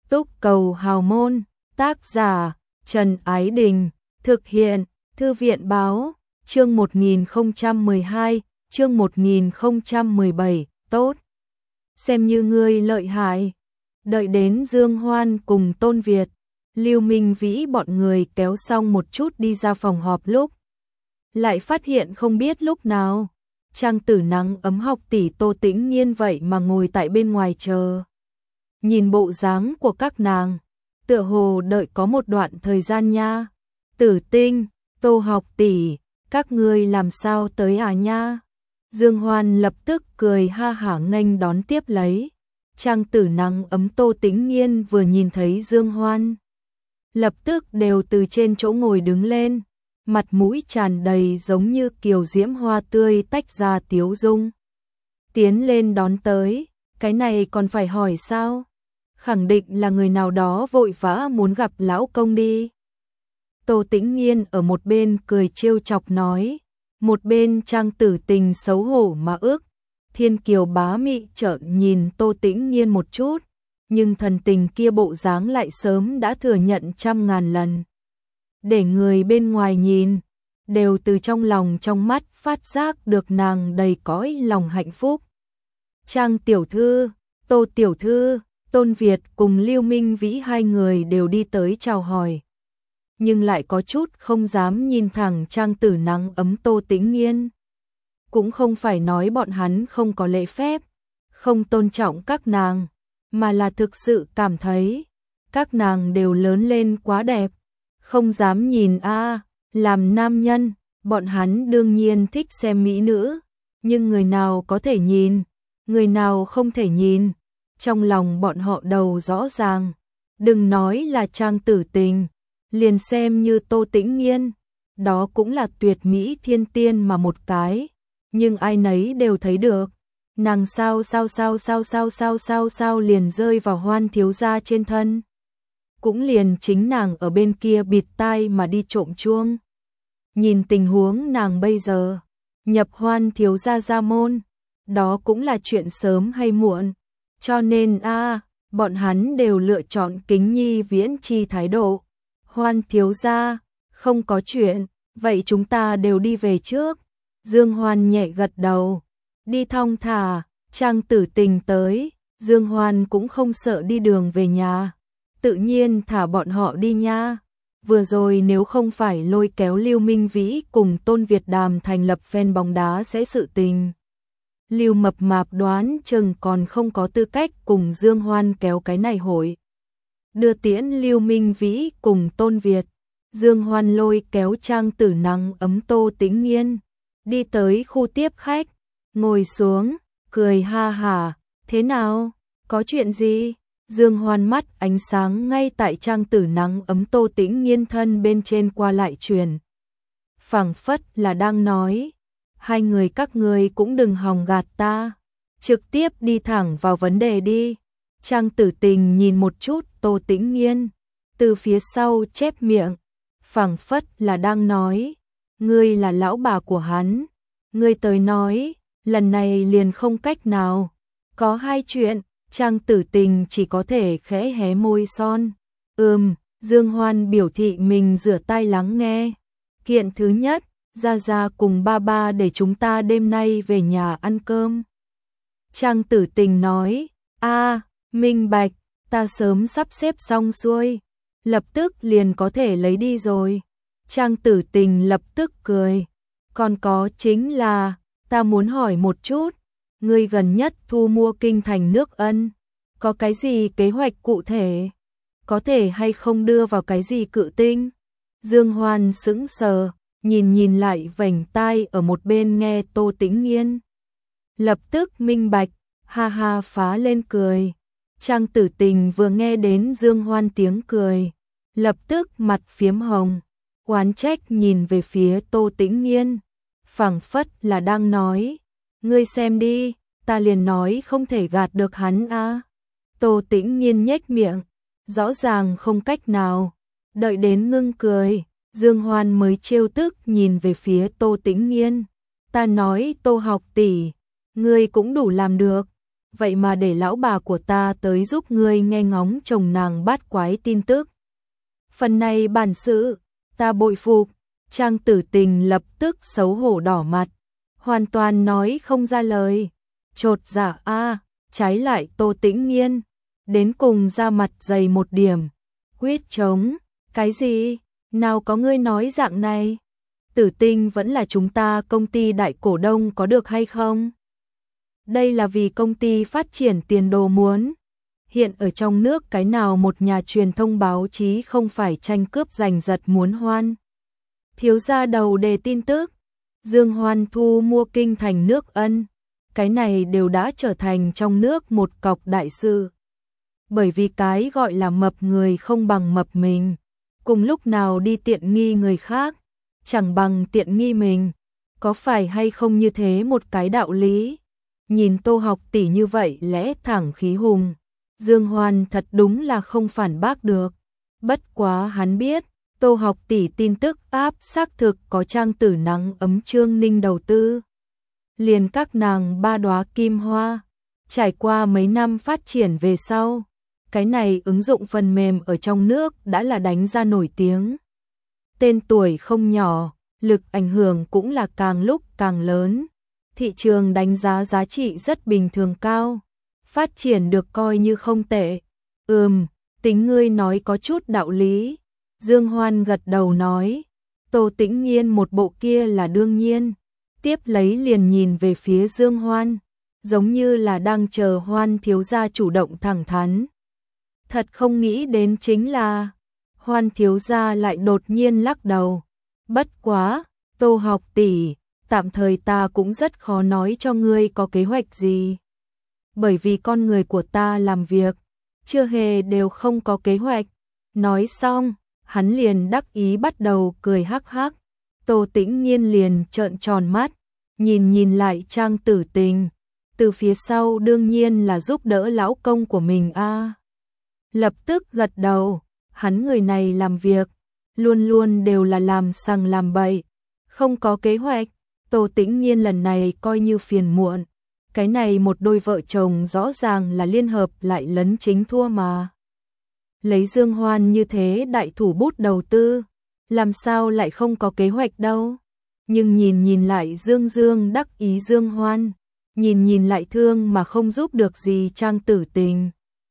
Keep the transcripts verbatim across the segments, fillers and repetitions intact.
Túc Cầu Hào Môn, tác giả Trần Ái Đình, thực hiện Thư viện Báo, chương một nghìn không trăm mười hai, chương một nghìn không trăm mười bảy, tốt. Xem như ngươi lợi hại. Đợi đến Dương Hoan cùng Tôn Việt, Lưu Minh Vĩ bọn người kéo xong một chút đi ra phòng họp lúc. Lại phát hiện không biết lúc nào, Trang Tử Nắng ấm học tỷ Tô Tĩnh Nhiên vậy mà ngồi tại bên ngoài chờ. Nhìn bộ dáng của các nàng, tựa hồ đợi có một đoạn thời gian nha. Tử Tinh, Tô học tỷ, các ngươi làm sao tới à nha? Dương Hoan lập tức cười ha hả nghênh đón tiếp lấy. Trang Tử Nắng ấm Tô Tĩnh Nhiên vừa nhìn thấy Dương Hoan, lập tức đều từ trên chỗ ngồi đứng lên, mặt mũi tràn đầy giống như kiều diễm hoa tươi tách ra tiếu dung. Tiến lên đón tới, cái này còn phải hỏi sao? Khẳng định là người nào đó vội vã muốn gặp lão công đi. Tô Tĩnh Nhiên ở một bên cười trêu chọc nói, một bên Trang Tử Tình xấu hổ mà ước. Thiên Kiều bá mị trợn nhìn Tô Tĩnh Nhiên một chút, nhưng thần tình kia bộ dáng lại sớm đã thừa nhận trăm ngàn lần. Để người bên ngoài nhìn, đều từ trong lòng trong mắt phát giác được nàng đầy cõi lòng hạnh phúc. Trang tiểu thư, Tô tiểu thư, Tôn Việt cùng Lưu Minh Vĩ hai người đều đi tới chào hỏi, nhưng lại có chút không dám nhìn thẳng Trang Tử Nắng ấm Tô Tĩnh Nhiên. Cũng không phải nói bọn hắn không có lễ phép, không tôn trọng các nàng, mà là thực sự cảm thấy các nàng đều lớn lên quá đẹp, không dám nhìn a. À, làm nam nhân, bọn hắn đương nhiên thích xem mỹ nữ, nhưng người nào có thể nhìn, người nào không thể nhìn, trong lòng bọn họ đầu rõ ràng. Đừng nói là Trang Tử Tình, liền xem như Tô Tĩnh Nhiên, đó cũng là tuyệt mỹ thiên tiên mà một cái, nhưng ai nấy đều thấy được, nàng sao sao sao sao sao sao sao sao liền rơi vào Hoan thiếu gia trên thân. Cũng liền chính nàng ở bên kia bịt tai mà đi trộm chuông. Nhìn tình huống nàng bây giờ, nhập Hoan thiếu gia gia môn, đó cũng là chuyện sớm hay muộn, cho nên a à, bọn hắn đều lựa chọn kính nhi viễn chi thái độ. Hoan thiếu gia, không có chuyện, vậy chúng ta đều đi về trước. Dương Hoan nhẹ gật đầu, đi thong thả. Trang Tử Tình tới, Dương Hoan cũng không sợ đi đường về nhà, tự nhiên thả bọn họ đi nha. Vừa rồi nếu không phải lôi kéo Lưu Minh Vĩ cùng Tôn Việt đàm thành lập fan bóng đá sẽ sự tình, Lưu Mập Mạp đoán chừng còn không có tư cách cùng Dương Hoan kéo cái này hội. Đưa tiễn Lưu Minh Vĩ cùng Tôn Việt, Dương Hoan lôi kéo Trang Tử Nắng ấm Tô Tĩnh Nhiên, đi tới khu tiếp khách, ngồi xuống, cười ha hả, thế nào, có chuyện gì? Dương Hoan mắt ánh sáng ngay tại Trang Tử Nắng ấm Tô Tĩnh Nhiên thân bên trên qua lại truyền. Phảng phất là đang nói, hai người các ngươi cũng đừng hòng gạt ta, trực tiếp đi thẳng vào vấn đề đi. Trang Tử Tình nhìn một chút Tô Tĩnh Nhiên, từ phía sau chép miệng, phảng phất là đang nói, ngươi là lão bà của hắn, ngươi tới nói, lần này liền không cách nào. Có hai chuyện, Trang Tử Tình chỉ có thể khẽ hé môi son. Ừm, Dương Hoan biểu thị mình rửa tai lắng nghe. Kiện thứ nhất, Gia Gia cùng ba ba để chúng ta đêm nay về nhà ăn cơm. Trang Tử Tình nói, a, minh bạch, ta sớm sắp xếp xong xuôi, lập tức liền có thể lấy đi rồi. Trang Tử Tình lập tức cười, còn có chính là, ta muốn hỏi một chút, ngươi gần nhất thu mua kinh thành nước Ân, có cái gì kế hoạch cụ thể? Có thể hay không đưa vào cái gì cự tinh? Dương Hoan sững sờ, nhìn nhìn lại vành tai ở một bên nghe Tô Tĩnh Nhiên. Lập tức minh bạch, ha ha phá lên cười. Trang Tử Tình vừa nghe đến Dương Hoan tiếng cười, lập tức mặt phiếm hồng, oán trách nhìn về phía Tô Tĩnh Nhiên, phảng phất là đang nói, ngươi xem đi, ta liền nói không thể gạt được hắn a. À. Tô Tĩnh Nhiên nhếch miệng, rõ ràng không cách nào, đợi đến ngưng cười, Dương Hoan mới trêu tức nhìn về phía Tô Tĩnh Nhiên, ta nói Tô học tỷ, ngươi cũng đủ làm được, vậy mà để lão bà của ta tới giúp ngươi nghe ngóng chồng nàng bát quái tin tức. Phần này bản sự, ta bội phục. Trang Tử Tình lập tức xấu hổ đỏ mặt, hoàn toàn nói không ra lời. Chột dạ a, trái lại Tô Tĩnh Nghiên, đến cùng ra mặt dày một điểm. Quyết chống, cái gì? Nào có ngươi nói dạng này? Tử Tinh vẫn là chúng ta công ty đại cổ đông có được hay không? Đây là vì công ty phát triển tiền đồ muốn. Hiện ở trong nước cái nào một nhà truyền thông báo chí không phải tranh cướp giành giật muốn Hoan thiếu gia đầu đề tin tức, Dương Hoan thu mua kinh thành nước Ân, cái này đều đã trở thành trong nước một cọc đại sự. Bởi vì cái gọi là mập người không bằng mập mình, cùng lúc nào đi tiện nghi người khác, chẳng bằng tiện nghi mình, có phải hay không như thế một cái đạo lý. Nhìn Tô Học tỷ như vậy lẽ thẳng khí hùng, Dương Hoan thật đúng là không phản bác được. Bất quá hắn biết, Tô Học tỷ tin tức áp xác thực có Trang Tử Nắng ấm Trương Ninh đầu tư. Liền các nàng ba đóa kim hoa, trải qua mấy năm phát triển về sau, cái này ứng dụng phần mềm ở trong nước đã là đánh ra nổi tiếng. Tên tuổi không nhỏ, lực ảnh hưởng cũng là càng lúc càng lớn. Thị trường đánh giá giá trị rất bình thường cao, phát triển được coi như không tệ. Ừm, tính ngươi nói có chút đạo lý. Dương Hoan gật đầu nói. Tô Tĩnh Nghiên một bộ kia là đương nhiên, tiếp lấy liền nhìn về phía Dương Hoan, giống như là đang chờ Hoan thiếu gia chủ động thẳng thắn. Thật không nghĩ đến chính là Hoan thiếu gia lại đột nhiên lắc đầu. Bất quá, Tô Học tỷ, tạm thời ta cũng rất khó nói cho ngươi có kế hoạch gì. Bởi vì con người của ta làm việc, chưa hề đều không có kế hoạch. Nói xong, hắn liền đắc ý bắt đầu cười hắc hắc. Tô Tĩnh Nghiên liền trợn tròn mắt, nhìn nhìn lại Trang Tử Tình, từ phía sau đương nhiên là giúp đỡ lão công của mình a. À. Lập tức gật đầu, hắn người này làm việc, luôn luôn đều là làm sằng làm bậy, không có kế hoạch. Tô Tĩnh Nghiên lần này coi như phiền muộn, cái này một đôi vợ chồng rõ ràng là liên hợp lại lấn chính thua mà. Lấy Dương Hoan như thế đại thủ bút đầu tư, làm sao lại không có kế hoạch đâu. Nhưng nhìn nhìn lại Dương Dương đắc ý Dương Hoan, nhìn nhìn lại thương mà không giúp được gì Trang Tử Tình.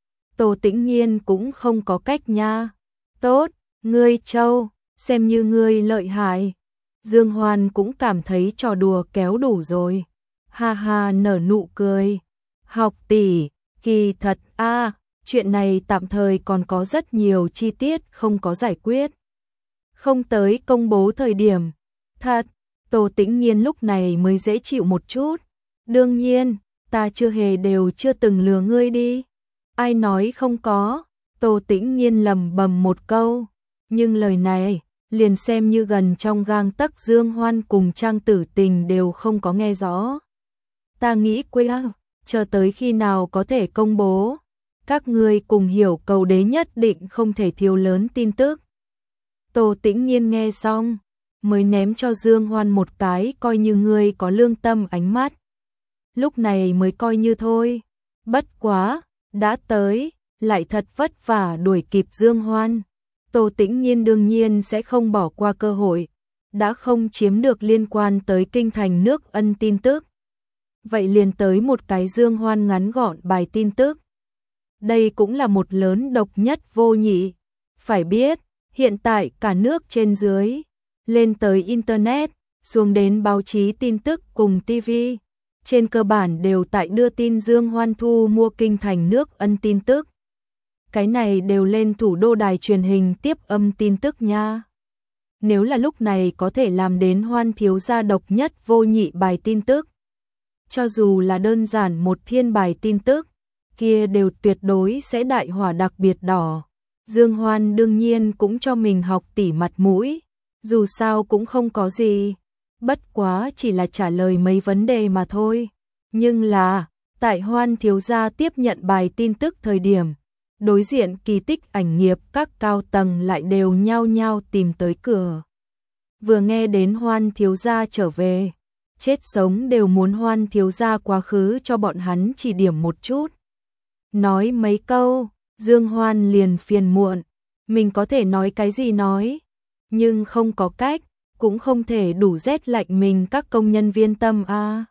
Tô Tĩnh Nghiên cũng không có cách nha. Tốt, ngươi Châu, xem như ngươi lợi hại. Dương Hoan cũng cảm thấy trò đùa kéo đủ rồi. Ha ha nở nụ cười. Học tỷ, kỳ thật a, à, chuyện này tạm thời còn có rất nhiều chi tiết không có giải quyết. Không tới công bố thời điểm. Thật, Tô Tĩnh Nghiên lúc này mới dễ chịu một chút. Đương nhiên, ta chưa hề đều chưa từng lừa ngươi đi. Ai nói không có, Tô Tĩnh Nghiên lầm bầm một câu. Nhưng lời này, liền xem như gần trong gang tấc Dương Hoan cùng Trang Tử Tình đều không có nghe rõ. Ta nghĩ quê ăng, chờ tới khi nào có thể công bố. Các ngươi cùng hiểu cầu đế nhất định không thể thiếu lớn tin tức. Tô Tĩnh Nghiên nghe xong, mới ném cho Dương Hoan một cái coi như ngươi có lương tâm ánh mắt. Lúc này mới coi như thôi. Bất quá, đã tới, lại thật vất vả đuổi kịp Dương Hoan. Tô Tĩnh Nghiên đương nhiên sẽ không bỏ qua cơ hội, đã không chiếm được liên quan tới kinh thành nước Ân tin tức. Vậy liền tới một cái Dương Hoan ngắn gọn bài tin tức. Đây cũng là một lớn độc nhất vô nhị. Phải biết, hiện tại cả nước trên dưới, lên tới Internet, xuống đến báo chí tin tức cùng ti vi, trên cơ bản đều tại đưa tin Dương Hoan thu mua kinh thành nước Ân tin tức. Cái này đều lên thủ đô đài truyền hình tiếp âm tin tức nha. Nếu là lúc này có thể làm đến Hoan thiếu gia độc nhất vô nhị bài tin tức, cho dù là đơn giản một thiên bài tin tức, kia đều tuyệt đối sẽ đại hỏa đặc biệt đỏ. Dương Hoan đương nhiên cũng cho mình học tỉ mặt mũi, dù sao cũng không có gì, bất quá chỉ là trả lời mấy vấn đề mà thôi. Nhưng là, tại Hoan thiếu gia tiếp nhận bài tin tức thời điểm, đối diện Kỳ Tích ảnh nghiệp các cao tầng lại đều nhao nhao tìm tới cửa. Vừa nghe đến Hoan thiếu gia trở về, chết sống đều muốn Hoan thiếu gia quá khứ cho bọn hắn chỉ điểm một chút. Nói mấy câu, Dương Hoan liền phiền muộn, mình có thể nói cái gì nói, nhưng không có cách, cũng không thể đủ rét lạnh mình các công nhân viên tâm a. À.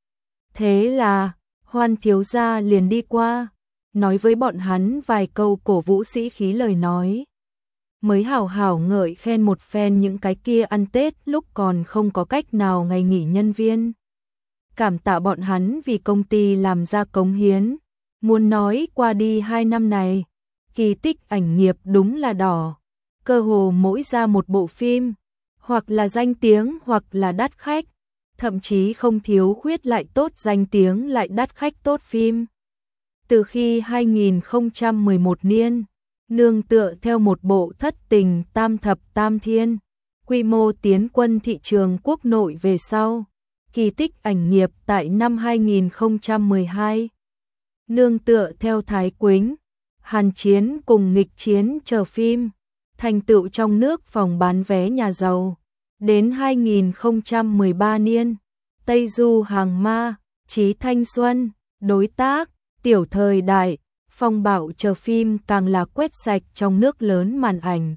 Thế là, Hoan thiếu gia liền đi qua, nói với bọn hắn vài câu cổ vũ sĩ khí lời nói. Mới hảo hảo ngợi khen một phen những cái kia ăn Tết lúc còn không có cách nào ngày nghỉ nhân viên. Cảm tạ bọn hắn vì công ty làm ra cống hiến. Muốn nói qua đi hai năm này, kỳ tích ảnh nghiệp đúng là đỏ. Cơ hồ mỗi ra một bộ phim, hoặc là danh tiếng hoặc là đắt khách, thậm chí không thiếu khuyết lại tốt danh tiếng lại đắt khách tốt phim. Từ khi hai nghìn không trăm mười một niên, nương tựa theo một bộ Thất tình tam thập tam thiên, quy mô tiến quân thị trường quốc nội về sau, kỳ tích ảnh nghiệp tại năm hai nghìn không trăm mười hai, nương tựa theo Thái Quýnh, Hàn Chiến cùng Nghịch Chiến chờ phim, thành tựu trong nước phòng bán vé nhà giàu. Đến hai nghìn không trăm mười ba niên, Tây Du Hàng Ma, Chí Thanh Xuân, Đối Tác, Tiểu Thời Đại, Phong Bạo chờ phim càng là quét sạch trong nước lớn màn ảnh.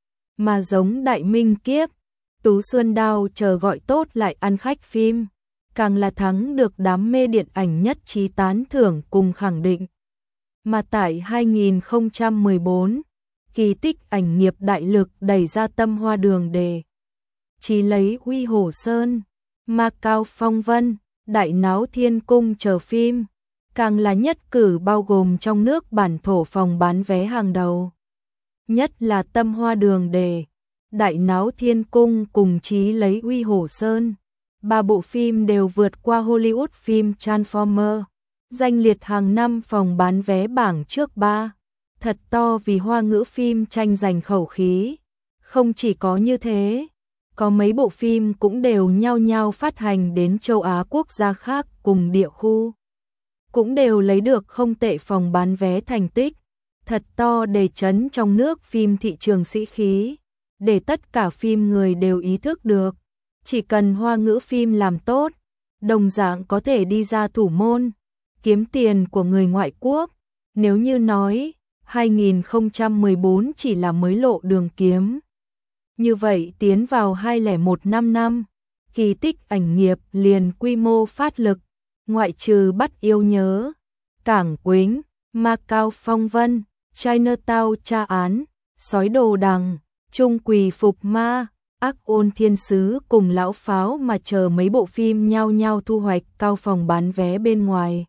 Mà giống Đại Minh Kiếp, Tú Xuân Đao chờ gọi tốt lại ăn khách phim, càng là thắng được đám mê điện ảnh nhất trí tán thưởng cùng khẳng định. Mà tại hai nghìn không trăm mười bốn, kỳ tích ảnh nghiệp đại lực đẩy ra Tâm Hoa Đường Đề. Chỉ lấy Huy Hổ Sơn, Ma Cao Phong Vân, Đại Náo Thiên Cung chờ phim, càng là nhất cử bao gồm trong nước bản thổ phòng bán vé hàng đầu. Nhất là Tâm Hoa Đường Đề, Đại Náo Thiên Cung cùng Chí lấy Huy Hổ Sơn. Ba bộ phim đều vượt qua Hollywood phim Transformer, danh liệt hàng năm phòng bán vé bảng trước ba. Thật to vì Hoa ngữ phim tranh giành khẩu khí. Không chỉ có như thế, có mấy bộ phim cũng đều nhau nhau phát hành đến châu Á quốc gia khác cùng địa khu. Cũng đều lấy được không tệ phòng bán vé thành tích, thật to để chấn trong nước phim thị trường sĩ khí, để tất cả phim người đều ý thức được. Chỉ cần Hoa ngữ phim làm tốt, đồng dạng có thể đi ra thủ môn, kiếm tiền của người ngoại quốc. Nếu như nói, hai nghìn không trăm mười bốn chỉ là mới lộ đường kiếm. Như vậy tiến vào hai nghìn không trăm lẻ một năm, kỳ tích ảnh nghiệp liền quy mô phát lực, ngoại trừ Bắt Yêu Nhớ, Cảng Quýnh, Ma Cao Phong Vân, Chinatown Tra Án, Sói Đồ Đằng, Trung Quỳ Phục Ma, Ác Ôn Thiên Sứ cùng Lão Pháo mà chờ mấy bộ phim nhau nhau thu hoạch cao phòng bán vé bên ngoài.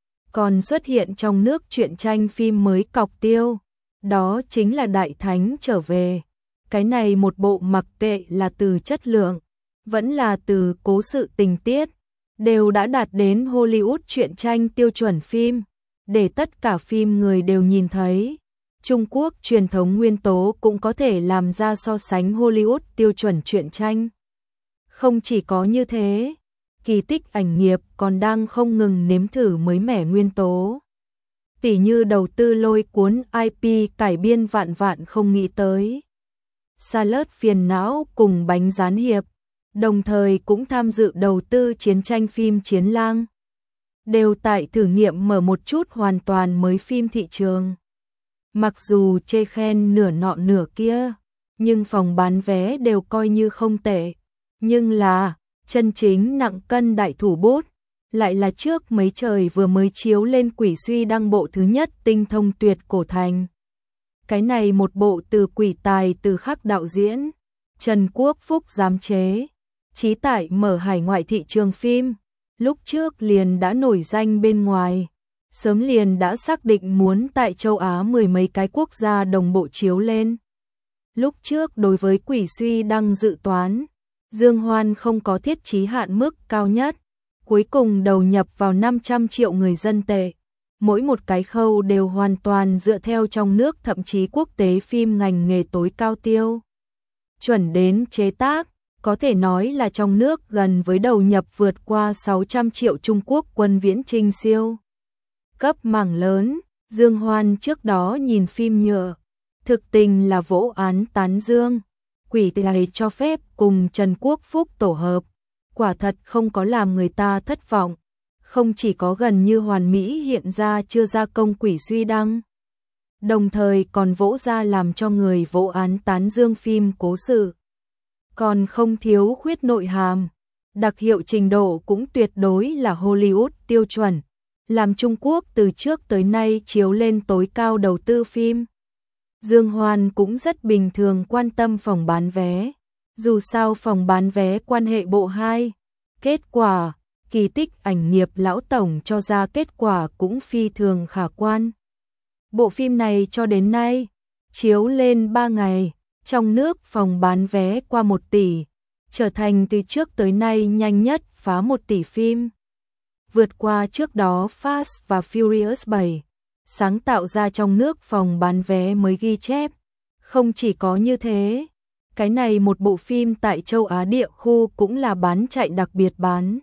Còn xuất hiện trong nước truyện tranh phim mới cọc tiêu, đó chính là Đại Thánh Trở Về. Cái này một bộ mặc kệ là từ chất lượng, vẫn là từ cố sự tình tiết, đều đã đạt đến Hollywood truyện tranh tiêu chuẩn phim, để tất cả phim người đều nhìn thấy. Trung Quốc truyền thống nguyên tố cũng có thể làm ra so sánh Hollywood tiêu chuẩn truyện tranh. Không chỉ có như thế, kỳ tích ảnh nghiệp còn đang không ngừng nếm thử mới mẻ nguyên tố. Tỉ như đầu tư lôi cuốn i pê cải biên vạn vạn không nghĩ tới. Salad Phiền Não cùng Bánh Rán Hiệp, đồng thời cũng tham dự đầu tư chiến tranh phim Chiến Lang. Đều tại thử nghiệm mở một chút hoàn toàn mới phim thị trường. Mặc dù chê khen nửa nọ nửa kia, nhưng phòng bán vé đều coi như không tệ. Nhưng là, chân chính nặng cân đại thủ bút, lại là trước mấy trời vừa mới chiếu lên Quỷ Suy đăng bộ thứ nhất Tinh Thông Tuyệt Cổ Thành. Cái này một bộ từ Quỷ Tài Từ Khắc đạo diễn, Trần Quốc Phúc giám chế, chí tại mở hải ngoại thị trường phim, lúc trước liền đã nổi danh bên ngoài. Sớm liền đã xác định muốn tại châu Á mười mấy cái quốc gia đồng bộ chiếu lên. Lúc trước đối với Quỷ Suy đăng dự toán, Dương Hoan không có thiết chí hạn mức cao nhất, cuối cùng đầu nhập vào năm trăm triệu người dân tệ. Mỗi một cái khâu đều hoàn toàn dựa theo trong nước thậm chí quốc tế phim ngành nghề tối cao tiêu chuẩn đến chế tác, có thể nói là trong nước gần với đầu nhập vượt qua sáu trăm triệu Trung Quốc quân viễn trinh siêu cấp mảng lớn. Dương Hoan trước đó nhìn phim nhựa, thực tình là vỗ án tán dương, Quỷ Tài cho phép cùng Trần Quốc Phúc tổ hợp, quả thật không có làm người ta thất vọng, không chỉ có gần như hoàn mỹ hiện ra chưa ra công Quỷ Suy Đăng, đồng thời còn vỗ ra làm cho người vỗ án tán dương phim cố sự. Còn không thiếu khuyết nội hàm, đặc hiệu trình độ cũng tuyệt đối là Hollywood tiêu chuẩn, làm Trung Quốc từ trước tới nay chiếu lên tối cao đầu tư phim. Dương Hoan cũng rất bình thường quan tâm phòng bán vé, dù sao phòng bán vé quan hệ bộ hai. Kết quả, kỳ tích ảnh nghiệp lão tổng cho ra kết quả cũng phi thường khả quan. Bộ phim này cho đến nay, chiếu lên ba ngày, trong nước phòng bán vé qua một tỷ, trở thành từ trước tới nay nhanh nhất phá một tỷ phim. Vượt qua trước đó Fast và Furious bảy, sáng tạo ra trong nước phòng bán vé mới ghi chép. Không chỉ có như thế, cái này một bộ phim tại châu Á địa khu cũng là bán chạy đặc biệt bán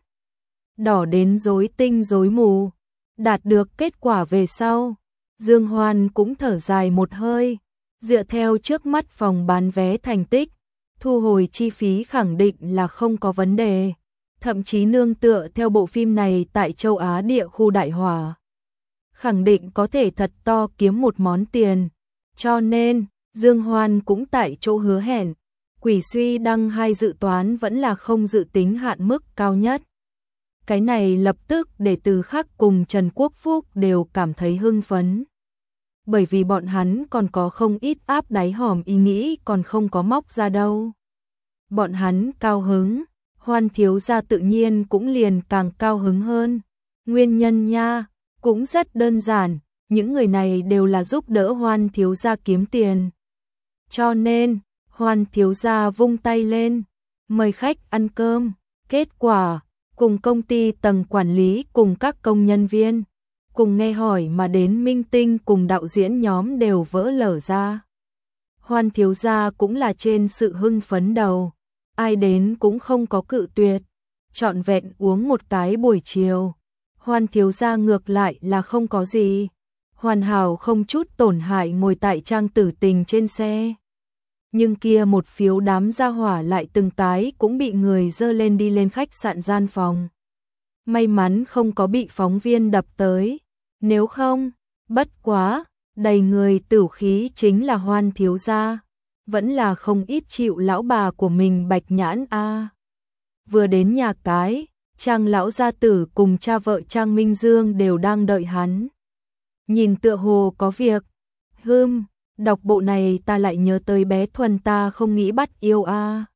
đỏ đến rối tinh rối mù. Đạt được kết quả về sau, Dương Hoan cũng thở dài một hơi, dựa theo trước mắt phòng bán vé thành tích, thu hồi chi phí khẳng định là không có vấn đề, thậm chí nương tựa theo bộ phim này tại châu Á địa khu đại hỏa, khẳng định có thể thật to kiếm một món tiền. Cho nên, Dương Hoan cũng tại chỗ hứa hẹn, Quỷ Suy Đăng hai dự toán vẫn là không dự tính hạn mức cao nhất. Cái này lập tức để Từ Khắc cùng Trần Quốc Phúc đều cảm thấy hưng phấn. Bởi vì bọn hắn còn có không ít áp đáy hòm ý nghĩ còn không có móc ra đâu. Bọn hắn cao hứng, Hoan thiếu gia tự nhiên cũng liền càng cao hứng hơn. Nguyên nhân nha, cũng rất đơn giản, những người này đều là giúp đỡ Hoan thiếu gia kiếm tiền. Cho nên, Hoan thiếu gia vung tay lên, mời khách ăn cơm, kết quả, cùng công ty tầng quản lý cùng các công nhân viên, cùng nghe hỏi mà đến minh tinh cùng đạo diễn nhóm đều vỡ lở ra. Hoan thiếu gia cũng là trên sự hưng phấn đầu, ai đến cũng không có cự tuyệt, trọn vẹn uống một cái buổi chiều. Hoan thiếu gia ngược lại là không có gì, hoàn hảo không chút tổn hại ngồi tại Trang Tử Tình trên xe. Nhưng kia một phiếu đám gia hỏa lại từng cái cũng bị người dơ lên đi lên khách sạn gian phòng. May mắn không có bị phóng viên đập tới, nếu không, bất quá, đầy người tửu khí chính là Hoan thiếu gia, vẫn là không ít chịu lão bà của mình Bạch Nhãn a. Vừa đến nhà cái, Trang lão gia tử cùng cha vợ Trang Minh Dương đều đang đợi hắn. Nhìn tựa hồ có việc, hưm, đọc bộ này ta lại nhớ tới bé Thuần ta không nghĩ bắt yêu a.